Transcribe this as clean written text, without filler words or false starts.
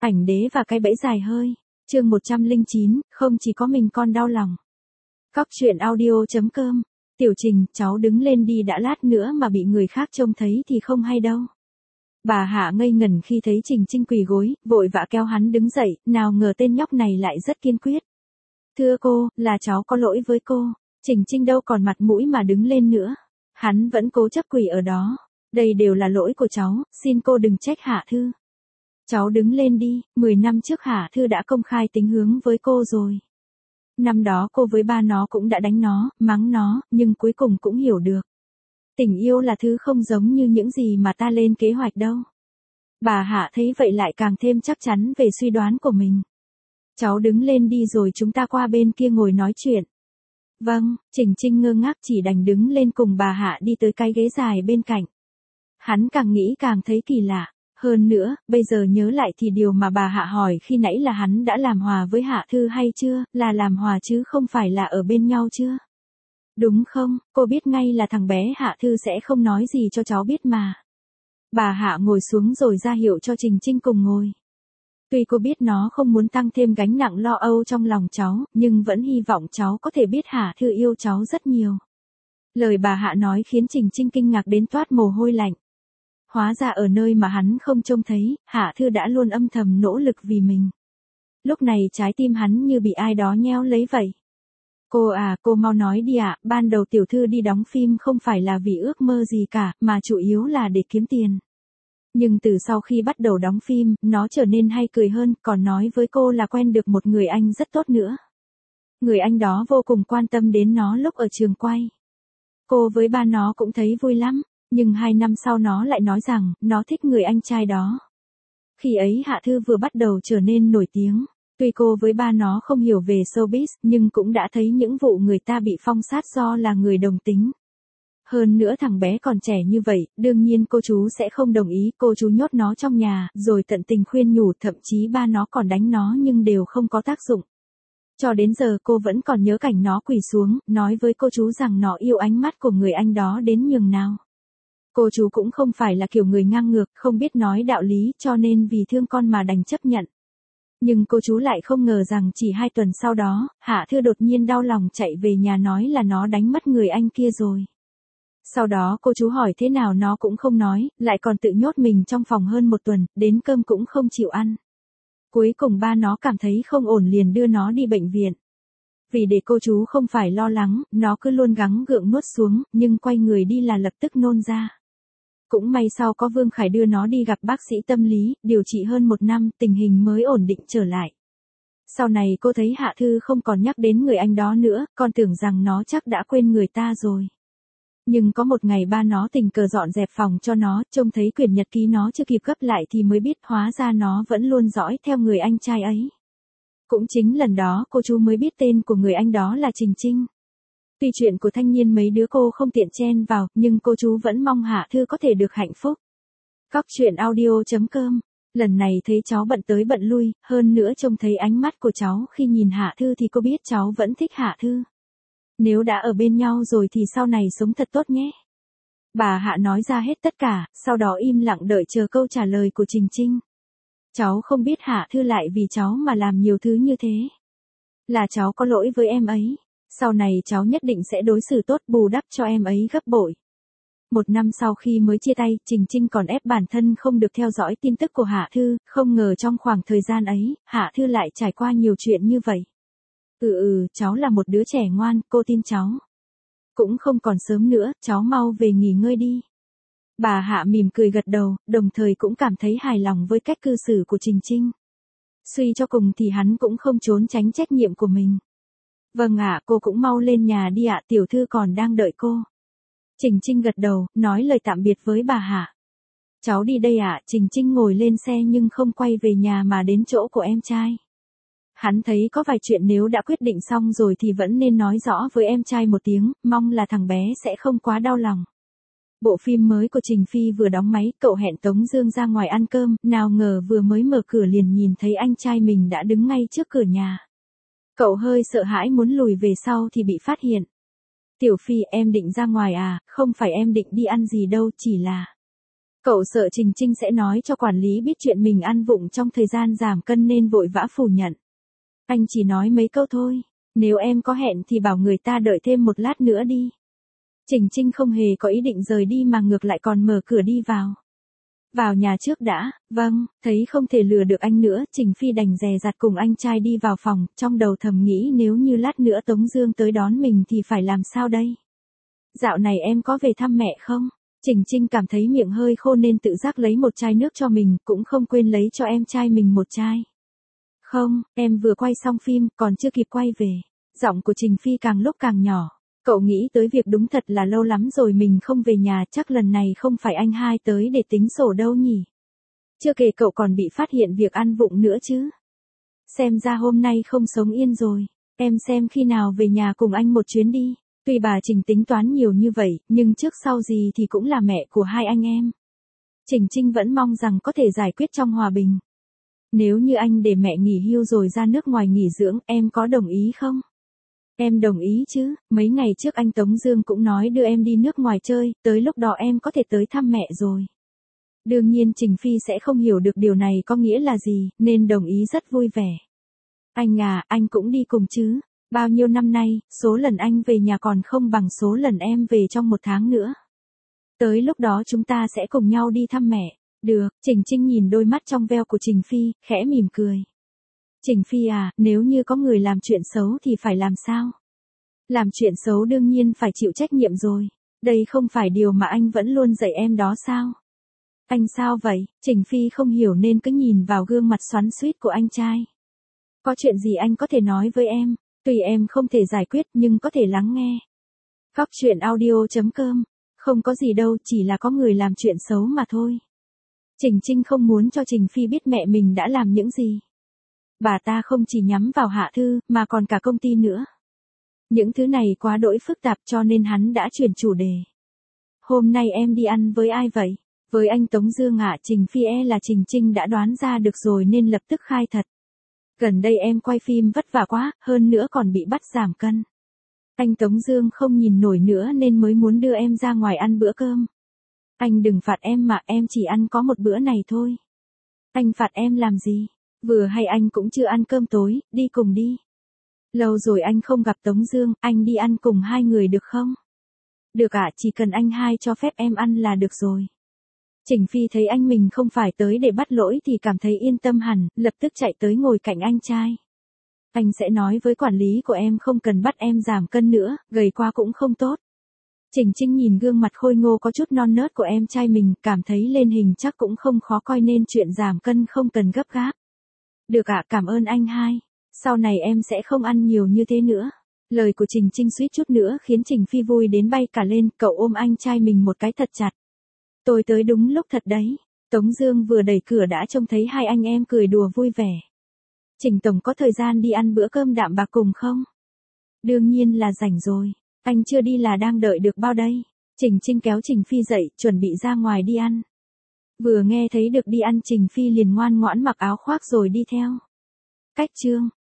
Ảnh đế và cái bẫy dài hơi. Chương 109, không chỉ có mình con đau lòng. Cóc truyện audio.com. Tiểu Trình, cháu đứng lên đi, đã lát nữa mà bị người khác trông thấy thì không hay đâu. Bà Hạ ngây ngẩn khi thấy Trình Trinh quỳ gối, vội vã kéo hắn đứng dậy, nào ngờ tên nhóc này lại rất kiên quyết. Thưa cô, là cháu có lỗi với cô. Trình Trinh đâu còn mặt mũi mà đứng lên nữa. Hắn vẫn cố chấp quỳ ở đó. Đây đều là lỗi của cháu, xin cô đừng trách Hạ Thư. Cháu đứng lên đi, 10 năm trước Hạ Thư đã công khai tính hướng với cô rồi. Năm đó cô với ba nó cũng đã đánh nó, mắng nó, nhưng cuối cùng cũng hiểu được. Tình yêu là thứ không giống như những gì mà ta lên kế hoạch đâu. Bà Hạ thấy vậy lại càng thêm chắc chắn về suy đoán của mình. Cháu đứng lên đi rồi chúng ta qua bên kia ngồi nói chuyện. Vâng, Trình Trinh ngơ ngác chỉ đành đứng lên cùng bà Hạ đi tới cái ghế dài bên cạnh. Hắn càng nghĩ càng thấy kỳ lạ. Hơn nữa, bây giờ nhớ lại thì điều mà bà Hạ hỏi khi nãy là hắn đã làm hòa với Hạ Thư hay chưa, là làm hòa chứ không phải là ở bên nhau chưa? Đúng không, cô biết ngay là thằng bé Hạ Thư sẽ không nói gì cho cháu biết mà. Bà Hạ ngồi xuống rồi ra hiệu cho Trình Trinh cùng ngồi. Tuy cô biết nó không muốn tăng thêm gánh nặng lo âu trong lòng cháu, nhưng vẫn hy vọng cháu có thể biết Hạ Thư yêu cháu rất nhiều. Lời bà Hạ nói khiến Trình Trinh kinh ngạc đến toát mồ hôi lạnh. Hóa ra ở nơi mà hắn không trông thấy, Hạ Thư đã luôn âm thầm nỗ lực vì mình. Lúc này trái tim hắn như bị ai đó nheo lấy vậy. Cô à, cô mau nói đi ạ, ban đầu tiểu thư đi đóng phim không phải là vì ước mơ gì cả, mà chủ yếu là để kiếm tiền. Nhưng từ sau khi bắt đầu đóng phim, nó trở nên hay cười hơn, còn nói với cô là quen được một người anh rất tốt nữa. Người anh đó vô cùng quan tâm đến nó lúc ở trường quay. Cô với ba nó cũng thấy vui lắm. Nhưng 2 năm sau nó lại nói rằng, nó thích người anh trai đó. Khi ấy Hạ Thư vừa bắt đầu trở nên nổi tiếng. Tuy cô với ba nó không hiểu về showbiz, nhưng cũng đã thấy những vụ người ta bị phong sát do là người đồng tính. Hơn nữa thằng bé còn trẻ như vậy, đương nhiên cô chú sẽ không đồng ý, cô chú nhốt nó trong nhà, rồi tận tình khuyên nhủ, thậm chí ba nó còn đánh nó nhưng đều không có tác dụng. Cho đến giờ cô vẫn còn nhớ cảnh nó quỳ xuống, nói với cô chú rằng nó yêu ánh mắt của người anh đó đến nhường nào. Cô chú cũng không phải là kiểu người ngang ngược, không biết nói đạo lý, cho nên vì thương con mà đành chấp nhận. Nhưng cô chú lại không ngờ rằng chỉ 2 tuần sau đó, Hạ Thư đột nhiên đau lòng chạy về nhà nói là nó đánh mất người anh kia rồi. Sau đó cô chú hỏi thế nào nó cũng không nói, lại còn tự nhốt mình trong phòng hơn 1 tuần, đến cơm cũng không chịu ăn. Cuối cùng ba nó cảm thấy không ổn liền đưa nó đi bệnh viện. Vì để cô chú không phải lo lắng, nó cứ luôn gắng gượng nuốt xuống, nhưng quay người đi là lập tức nôn ra. Cũng may sau có Vương Khải đưa nó đi gặp bác sĩ tâm lý, điều trị hơn 1 năm, tình hình mới ổn định trở lại. Sau này cô thấy Hạ Thư không còn nhắc đến người anh đó nữa, còn tưởng rằng nó chắc đã quên người ta rồi. Nhưng có một ngày ba nó tình cờ dọn dẹp phòng cho nó, trông thấy quyển nhật ký nó chưa kịp gấp lại thì mới biết hóa ra nó vẫn luôn dõi theo người anh trai ấy. Cũng chính lần đó cô chú mới biết tên của người anh đó là Trình Trinh. Tuy chuyện của thanh niên mấy đứa cô không tiện chen vào, nhưng cô chú vẫn mong Hạ Thư có thể được hạnh phúc. Cóc truyện audio.com. Lần này thấy cháu bận tới bận lui, hơn nữa trông thấy ánh mắt của cháu khi nhìn Hạ Thư thì cô biết cháu vẫn thích Hạ Thư. Nếu đã ở bên nhau rồi thì sau này sống thật tốt nhé. Bà Hạ nói ra hết tất cả, sau đó im lặng đợi chờ câu trả lời của Trình Trinh. Cháu không biết Hạ Thư lại vì cháu mà làm nhiều thứ như thế. Là cháu có lỗi với em ấy. Sau này cháu nhất định sẽ đối xử tốt, bù đắp cho em ấy gấp bội. 1 năm sau khi mới chia tay, Trình Trinh còn ép bản thân không được theo dõi tin tức của Hạ Thư, không ngờ trong khoảng thời gian ấy, Hạ Thư lại trải qua nhiều chuyện như vậy. Cháu là một đứa trẻ ngoan, cô tin cháu. Cũng không còn sớm nữa, cháu mau về nghỉ ngơi đi. Bà Hạ mỉm cười gật đầu, đồng thời cũng cảm thấy hài lòng với cách cư xử của Trình Trinh. Suy cho cùng thì hắn cũng không trốn tránh trách nhiệm của mình. Vâng ạ, cô cũng mau lên nhà đi ạ, tiểu thư còn đang đợi cô. Trình Trinh gật đầu, nói lời tạm biệt với bà Hạ. Cháu đi đây ạ, Trình Trinh ngồi lên xe nhưng không quay về nhà mà đến chỗ của em trai. Hắn thấy có vài chuyện nếu đã quyết định xong rồi thì vẫn nên nói rõ với em trai một tiếng, mong là thằng bé sẽ không quá đau lòng. Bộ phim mới của Trình Phi vừa đóng máy, cậu hẹn Tống Dương ra ngoài ăn cơm, nào ngờ vừa mới mở cửa liền nhìn thấy anh trai mình đã đứng ngay trước cửa nhà. Cậu hơi sợ hãi muốn lùi về sau thì bị phát hiện. Tiểu Phi, em định ra ngoài à, không phải em định đi ăn gì đâu, chỉ là... Cậu sợ Trình Trinh sẽ nói cho quản lý biết chuyện mình ăn vụng trong thời gian giảm cân nên vội vã phủ nhận. Anh chỉ nói mấy câu thôi, nếu em có hẹn thì bảo người ta đợi thêm một lát nữa đi. Trình Trinh không hề có ý định rời đi mà ngược lại còn mở cửa đi vào. Vào nhà trước đã, vâng, thấy không thể lừa được anh nữa, Trình Phi đành dè dặt cùng anh trai đi vào phòng, trong đầu thầm nghĩ nếu như lát nữa Tống Dương tới đón mình thì phải làm sao đây? Dạo này em có về thăm mẹ không? Trình Trinh cảm thấy miệng hơi khô nên tự giác lấy một chai nước cho mình, cũng không quên lấy cho em trai mình một chai. Không, em vừa quay xong phim, còn chưa kịp quay về. Giọng của Trình Phi càng lúc càng nhỏ. Cậu nghĩ tới việc đúng thật là lâu lắm rồi mình không về nhà, chắc lần này không phải anh hai tới để tính sổ đâu nhỉ. Chưa kể cậu còn bị phát hiện việc ăn vụng nữa chứ. Xem ra hôm nay không sống yên rồi. Em xem khi nào về nhà cùng anh một chuyến đi. Tuy bà Trình tính toán nhiều như vậy, nhưng trước sau gì thì cũng là mẹ của hai anh em. Trình Trinh vẫn mong rằng có thể giải quyết trong hòa bình. Nếu như anh để mẹ nghỉ hưu rồi ra nước ngoài nghỉ dưỡng, em có đồng ý không? Em đồng ý chứ, mấy ngày trước anh Tống Dương cũng nói đưa em đi nước ngoài chơi, tới lúc đó em có thể tới thăm mẹ rồi. Đương nhiên Trình Phi sẽ không hiểu được điều này có nghĩa là gì, nên đồng ý rất vui vẻ. Anh à, anh cũng đi cùng chứ. Bao nhiêu năm nay, số lần anh về nhà còn không bằng số lần em về trong một tháng nữa. Tới lúc đó chúng ta sẽ cùng nhau đi thăm mẹ. Được, Trình Trinh nhìn đôi mắt trong veo của Trình Phi, khẽ mỉm cười. Trình Phi à, nếu như có người làm chuyện xấu thì phải làm sao? Làm chuyện xấu đương nhiên phải chịu trách nhiệm rồi. Đây không phải điều mà anh vẫn luôn dạy em đó sao? Anh sao vậy? Trình Phi không hiểu nên cứ nhìn vào gương mặt xoắn xuýt của anh trai. Có chuyện gì anh có thể nói với em? Tuy em không thể giải quyết nhưng có thể lắng nghe. Góc truyện audio.com. Không có gì đâu, chỉ là có người làm chuyện xấu mà thôi. Trình Trinh không muốn cho Trình Phi biết mẹ mình đã làm những gì. Bà ta không chỉ nhắm vào Hạ Thư, mà còn cả công ty nữa. Những thứ này quá đỗi phức tạp cho nên hắn đã chuyển chủ đề. Hôm nay em đi ăn với ai vậy? Với anh Tống Dương ạ. Trình Phi là Trình Trinh đã đoán ra được rồi nên lập tức khai thật. Gần đây em quay phim vất vả quá, hơn nữa còn bị bắt giảm cân. Anh Tống Dương không nhìn nổi nữa nên mới muốn đưa em ra ngoài ăn bữa cơm. Anh đừng phạt em mà, em chỉ ăn có một bữa này thôi. Anh phạt em làm gì? Vừa hay anh cũng chưa ăn cơm tối, đi cùng đi. Lâu rồi anh không gặp Tống Dương, anh đi ăn cùng hai người được không? Được ạ, chỉ cần anh hai cho phép em ăn là được rồi. Trình Phi thấy anh mình không phải tới để bắt lỗi thì cảm thấy yên tâm hẳn, lập tức chạy tới ngồi cạnh anh trai. Anh sẽ nói với quản lý của em không cần bắt em giảm cân nữa, gầy quá cũng không tốt. Trình Trinh nhìn gương mặt khôi ngô có chút non nớt của em trai mình, cảm thấy lên hình chắc cũng không khó coi nên chuyện giảm cân không cần gấp gáp. Được ạ, cảm ơn anh hai. Sau này em sẽ không ăn nhiều như thế nữa. Lời của Trình Trinh suýt chút nữa khiến Trình Phi vui đến bay cả lên, cậu ôm anh trai mình một cái thật chặt. Tôi tới đúng lúc thật đấy. Tống Dương vừa đẩy cửa đã trông thấy hai anh em cười đùa vui vẻ. Trình tổng có thời gian đi ăn bữa cơm đạm bạc cùng không? Đương nhiên là rảnh rồi. Anh chưa đi là đang đợi được bao đây. Trình Trinh kéo Trình Phi dậy, chuẩn bị ra ngoài đi ăn. Vừa nghe thấy được đi ăn Trình Phi liền ngoan ngoãn mặc áo khoác rồi đi theo. Cách chương